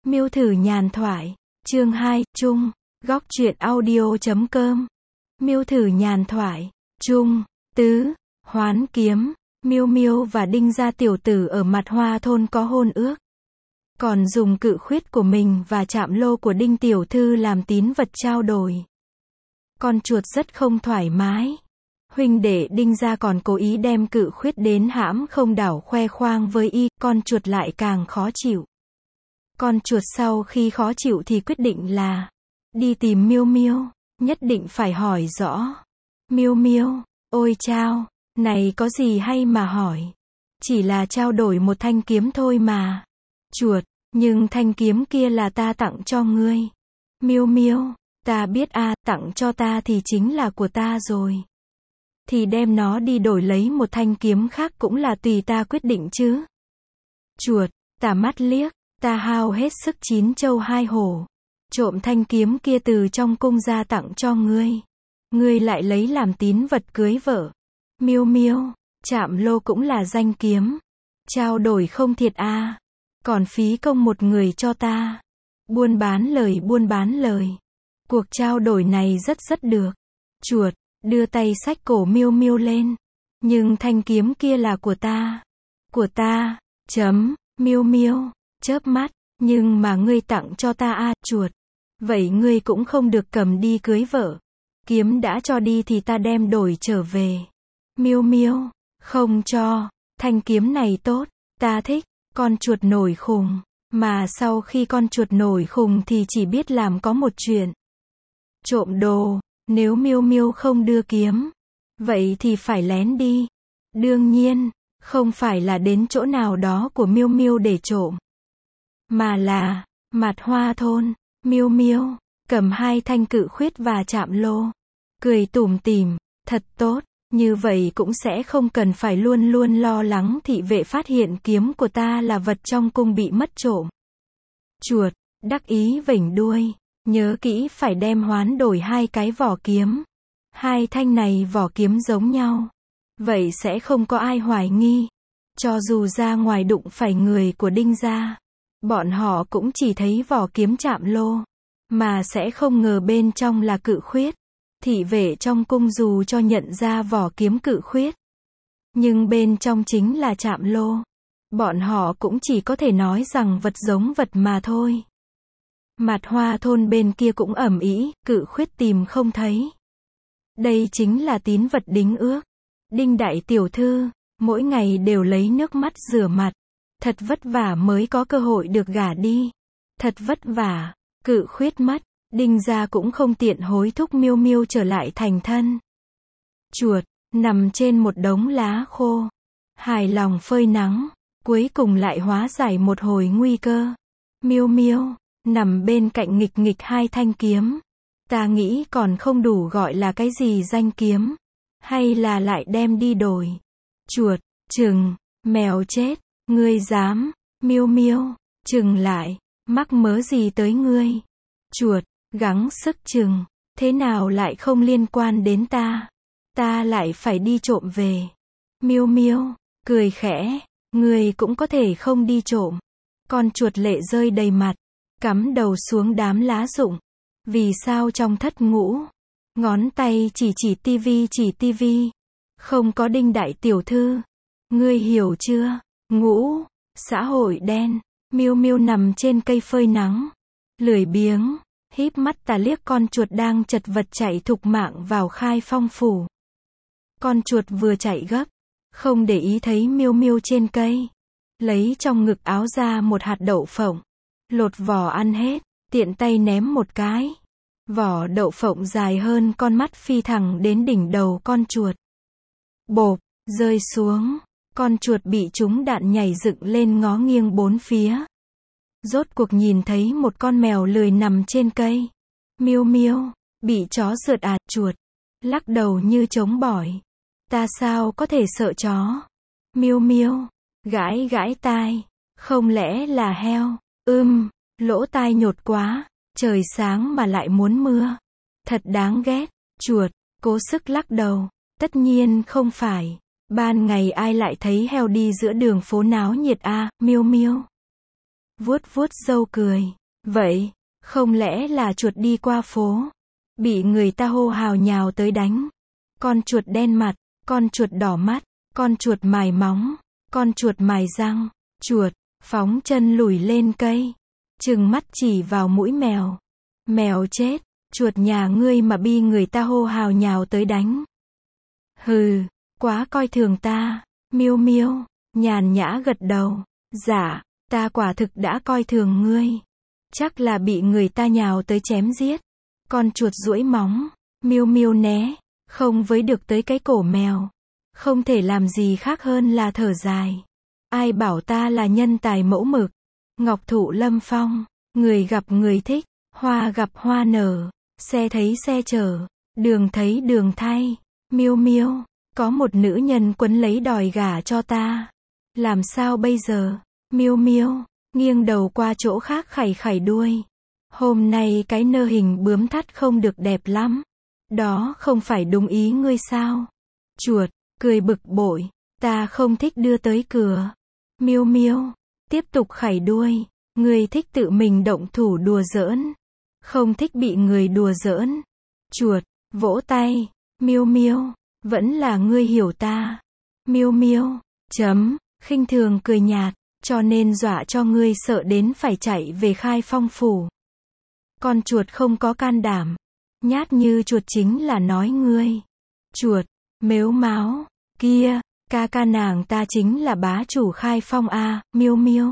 Miêu thử nhàn thoại. Chương 2, Chung. Góc truyện audio.com. Miêu thử nhàn thoại. Chung. Tứ. Hoán kiếm. Miêu Miêu và Đinh gia tiểu tử ở Mặt Hoa thôn có hôn ước. Còn dùng cự khuyết của mình và chạm lô của Đinh tiểu thư làm tín vật trao đổi. Con chuột rất không thoải mái. Huynh đệ Đinh gia còn cố ý đem cự khuyết đến hãm không đảo khoe khoang với y, con chuột lại càng khó chịu. Con chuột sau khi khó chịu thì quyết định là đi tìm Miêu Miêu, nhất định phải hỏi rõ. Miêu Miêu, ôi chao, này có gì hay mà hỏi? Chỉ là trao đổi một thanh kiếm thôi mà. Chuột, nhưng thanh kiếm kia là ta tặng cho ngươi. Miêu Miêu, ta biết a, tặng cho ta thì chính là của ta rồi. Thì đem nó đi đổi lấy một thanh kiếm khác cũng là tùy ta quyết định chứ. Chuột, tà mắt liếc, ta hao hết sức 9 châu 2 hổ. Trộm thanh kiếm kia từ trong cung ra tặng cho ngươi. Ngươi lại lấy làm tín vật cưới vợ. Miêu Miêu, chạm lô cũng là danh kiếm. Trao đổi không thiệt a, còn phí công một người cho ta. Buôn bán lời. Cuộc trao đổi này rất được. Chuột, đưa tay xách cổ Miêu Miêu lên. Nhưng thanh kiếm kia là của ta. Của ta, Miêu Miêu, chớp mắt, nhưng mà ngươi tặng cho ta a, chuột. Vậy ngươi cũng không được cầm đi cưới vợ. Kiếm đã cho đi thì ta đem đổi trở về. Miêu Miêu, không cho, thanh kiếm này tốt, ta thích. Con chuột nổi khùng. Mà sau khi con chuột nổi khùng thì chỉ biết làm có một chuyện. Trộm đồ. Nếu Miêu Miêu không đưa kiếm, vậy thì phải lén đi. Đương nhiên, không phải là đến chỗ nào đó của Miêu Miêu để trộm, mà là Mặt Hoa thôn. Miêu Miêu cầm 2 thanh cự khuyết và chạm lô, cười tủm tỉm, thật tốt, như vậy cũng sẽ không cần phải luôn luôn lo lắng thị vệ phát hiện kiếm của ta là vật trong cung bị mất trộm. Chuột đắc ý vểnh đuôi, nhớ kỹ phải đem hoán đổi 2 cái vỏ kiếm. 2 thanh này vỏ kiếm giống nhau, vậy sẽ không có ai hoài nghi. Cho dù ra ngoài đụng phải người của Đinh gia, bọn họ cũng chỉ thấy vỏ kiếm chạm lô, mà sẽ không ngờ bên trong là cự khuyết. Thị vệ trong cung dù cho nhận ra vỏ kiếm cự khuyết, nhưng bên trong chính là chạm lô, bọn họ cũng chỉ có thể nói rằng vật giống vật mà thôi. Mặt Hoa thôn bên kia cũng ầm ĩ, cự khuyết tìm không thấy. Đây chính là tín vật đính ước. Đinh đại tiểu thư, mỗi ngày đều lấy nước mắt rửa mặt. Thật vất vả mới có cơ hội được gả đi. Thật vất vả, cự khuyết mất, Đinh gia cũng không tiện hối thúc Miêu Miêu trở lại thành thân. Chuột, nằm trên một đống lá khô. Hài lòng phơi nắng, cuối cùng lại hóa giải một hồi nguy cơ. Miêu Miêu nằm bên cạnh nghịch 2 thanh kiếm. Ta nghĩ còn không đủ gọi là cái gì danh kiếm. Hay là lại đem đi đổi. Chuột, chừng, mèo chết, ngươi dám. Miêu Miêu, chừng lại, mắc mớ gì tới ngươi. Chuột, gắng sức chừng, thế nào lại không liên quan đến ta. Ta lại phải đi trộm về. Miêu Miêu, cười khẽ, ngươi cũng có thể không đi trộm. Con chuột lệ rơi đầy mặt, cắm đầu xuống đám lá rụng. Vì sao trong thất ngũ, ngón tay chỉ tivi, không có Đinh đại tiểu thư. Ngươi hiểu chưa? Ngũ, xã hội đen. Miêu Miêu nằm trên cây phơi nắng, lười biếng, híp mắt tà liếc con chuột đang chật vật chạy thục mạng vào Khai Phong phủ. Con chuột vừa chạy gấp, không để ý thấy Miêu Miêu trên cây, lấy trong ngực áo ra một hạt đậu phộng, lột vỏ ăn hết, tiện tay ném một cái. Vỏ đậu phộng dài hơn con mắt phi thẳng đến đỉnh đầu con chuột. Bộp, rơi xuống, con chuột bị trúng đạn nhảy dựng lên ngó nghiêng bốn phía. Rốt cuộc nhìn thấy một con mèo lười nằm trên cây. Miêu Miêu, bị chó rượt à, chuột lắc đầu như trống bỏi. Ta sao có thể sợ chó. Miêu Miêu gãi tai, không lẽ là heo. Lỗ tai nhột quá, trời sáng mà lại muốn mưa. Thật đáng ghét. Chuột cố sức lắc đầu, tất nhiên không phải. Ban ngày ai lại thấy heo đi giữa đường phố náo nhiệt a, Miêu Miêu. vuốt vuốt râu cười. Vậy, không lẽ là chuột đi qua phố, bị người ta hô hào nhào tới đánh. Con chuột đen mặt, con chuột đỏ mắt, con chuột mài móng, con chuột mài răng. Chuột, phóng chân lùi lên cây, trừng mắt chỉ vào mũi mèo. Mèo chết, chuột nhà ngươi mà bi người ta hô hào nhào tới đánh. Hừ, quá coi thường ta. Miêu Miêu, nhàn nhã gật đầu. Dạ, ta quả thực đã coi thường ngươi. Chắc là bị người ta nhào tới chém giết. Con chuột duỗi móng, Miêu Miêu né, không với được tới cái cổ mèo. Không thể làm gì khác hơn là thở dài. Ai bảo ta là nhân tài mẫu mực. Ngọc thụ lâm phong, người gặp người thích, hoa gặp hoa nở, xe thấy xe chở, đường thấy đường thay. Miêu Miêu, có một nữ nhân quấn lấy đòi gả cho ta. Làm sao bây giờ? Miêu Miêu, nghiêng đầu qua chỗ khác khảy khảy đuôi. Hôm nay cái nơ hình bướm thắt không được đẹp lắm. Đó không phải đúng ý ngươi sao? Chuột, cười bực bội, ta không thích đưa tới cửa. Miêu Miêu, tiếp tục khảy đuôi, ngươi thích tự mình động thủ đùa giỡn, không thích bị người đùa giỡn. Chuột, vỗ tay, Miêu Miêu, vẫn là ngươi hiểu ta. Miêu Miêu, khinh thường cười nhạt, cho nên dọa cho ngươi sợ đến phải chạy về Khai Phong phủ. Con chuột không có can đảm, nhát như chuột chính là nói ngươi. Chuột, mếu máo, kia, ca nàng ta chính là bá chủ Khai Phong a. Miêu Miêu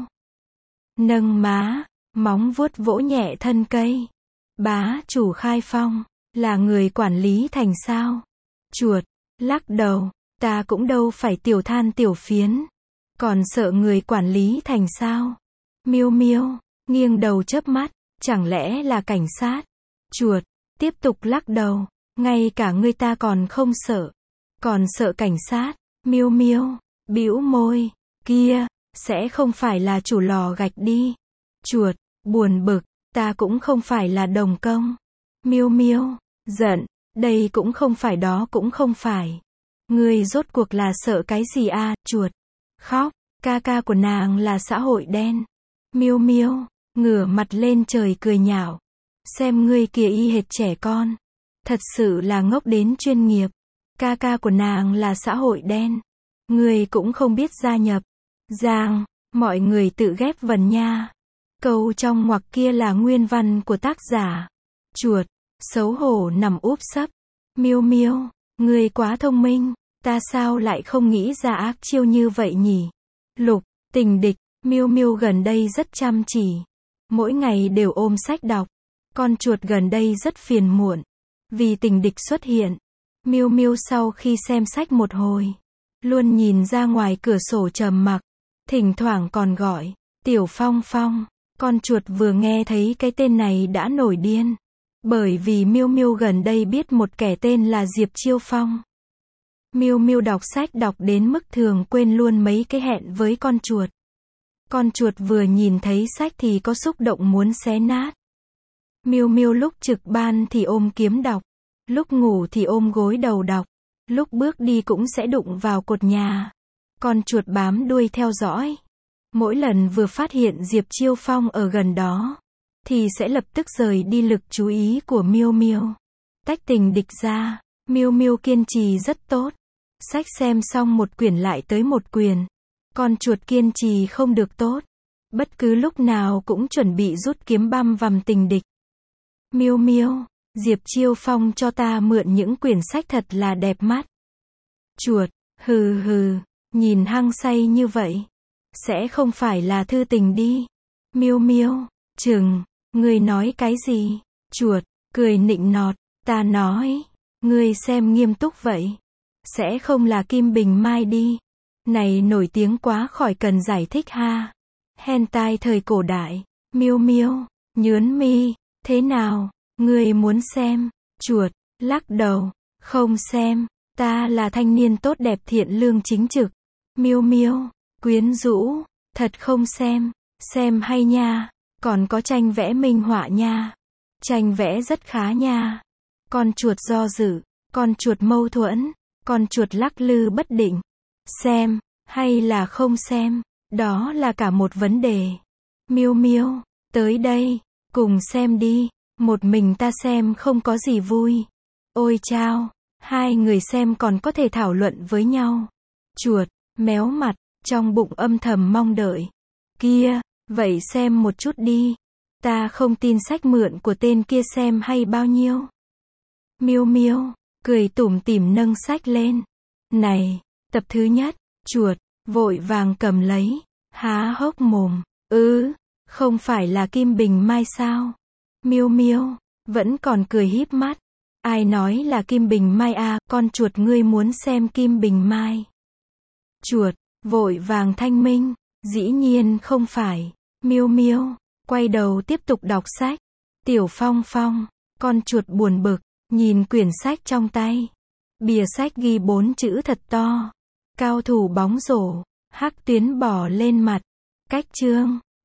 nâng má, móng vuốt vỗ nhẹ thân cây. Bá chủ Khai Phong, là người quản lý thành sao? Chuột, lắc đầu, ta cũng đâu phải tiểu than tiểu phiến, còn sợ người quản lý thành sao? Miêu Miêu, nghiêng đầu chớp mắt, chẳng lẽ là cảnh sát? Chuột, tiếp tục lắc đầu, ngay cả ngươi ta còn không sợ, còn sợ cảnh sát? Miêu Miêu, bĩu môi, kia, sẽ không phải là chủ lò gạch đi. Chuột, buồn bực, ta cũng không phải là đồng công. Miêu Miêu, giận, đây cũng không phải đó cũng không phải. Ngươi rốt cuộc là sợ cái gì a? Chuột, khóc, ca của nàng là xã hội đen. Miêu Miêu, ngửa mặt lên trời cười nhạo. Xem ngươi kìa y hệt trẻ con. Thật sự là ngốc đến chuyên nghiệp. Ca của nàng là xã hội đen. Ngươi cũng không biết gia nhập. Giang, mọi người tự ghép vần nha. Câu trong ngoặc kia là nguyên văn của tác giả. Chuột, xấu hổ nằm úp sấp. Miêu Miêu, ngươi quá thông minh, ta sao lại không nghĩ ra ác chiêu như vậy nhỉ? Lục, tình địch, Miêu Miêu gần đây rất chăm chỉ. Mỗi ngày đều ôm sách đọc. Con chuột gần đây rất phiền muộn. Vì tình địch xuất hiện. Miêu Miêu sau khi xem sách một hồi, luôn nhìn ra ngoài cửa sổ trầm mặc. Thỉnh thoảng còn gọi, Tiểu Phong Phong. Con chuột vừa nghe thấy cái tên này đã nổi điên. Bởi vì Miêu Miêu gần đây biết một kẻ tên là Diệp Chiêu Phong. Miêu Miêu đọc sách đọc đến mức thường quên luôn mấy cái hẹn với con chuột. Con chuột vừa nhìn thấy sách thì có xúc động muốn xé nát. Miêu Miêu lúc trực ban thì ôm kiếm đọc, lúc ngủ thì ôm gối đầu đọc, lúc bước đi cũng sẽ đụng vào cột nhà. Con chuột bám đuôi theo dõi. Mỗi lần vừa phát hiện Diệp Chiêu Phong ở gần đó, thì sẽ lập tức rời đi lực chú ý của Miêu Miêu. Tách tình địch ra, Miêu Miêu kiên trì rất tốt. Sách xem xong một quyển lại tới một quyển. Con chuột kiên trì không được tốt. Bất cứ lúc nào cũng chuẩn bị rút kiếm băm vằm tình địch. Miêu Miêu, Diệp Chiêu Phong cho ta mượn những quyển sách thật là đẹp mắt. Chuột, hừ hừ, nhìn hăng say như vậy. Sẽ không phải là thư tình đi. Miêu Miêu, chừng, ngươi nói cái gì? Chuột, cười nịnh nọt, ta nói, ngươi xem nghiêm túc vậy. Sẽ không là Kim Bình Mai đi. Này nổi tiếng quá khỏi cần giải thích ha. Hentai thời cổ đại. Miêu Miêu, nhớn mi, thế nào? Ngươi muốn xem? Chuột, lắc đầu, không xem, ta là thanh niên tốt đẹp thiện lương chính trực. Miêu Miêu, quyến rũ, thật không xem hay nha, còn có tranh vẽ minh họa nha. Tranh vẽ rất khá nha. Con chuột do dự, con chuột mâu thuẫn, con chuột lắc lư bất định. Xem, hay là không xem, đó là cả một vấn đề. Miêu Miêu, tới đây, cùng xem đi. Một mình ta xem không có gì vui. Ôi chao, hai người xem còn có thể thảo luận với nhau. Chuột, méo mặt, trong bụng âm thầm mong đợi. Kia, vậy xem một chút đi. Ta không tin sách mượn của tên kia xem hay bao nhiêu. Miêu Miêu, cười tủm tỉm nâng sách lên. Này, tập thứ nhất, chuột, vội vàng cầm lấy, há hốc mồm. Không phải là Kim Bình Mai sao? Miêu Miêu, vẫn còn cười híp mắt. Ai nói là Kim Bình Mai à, con chuột ngươi muốn xem Kim Bình Mai. Chuột, vội vàng thanh minh, dĩ nhiên không phải. Miêu Miêu, quay đầu tiếp tục đọc sách. Tiểu Phong Phong, con chuột buồn bực, nhìn quyển sách trong tay. Bìa sách ghi 4 chữ thật to. Cao thủ bóng rổ, hắc tuyến bỏ lên mặt. Cách chương.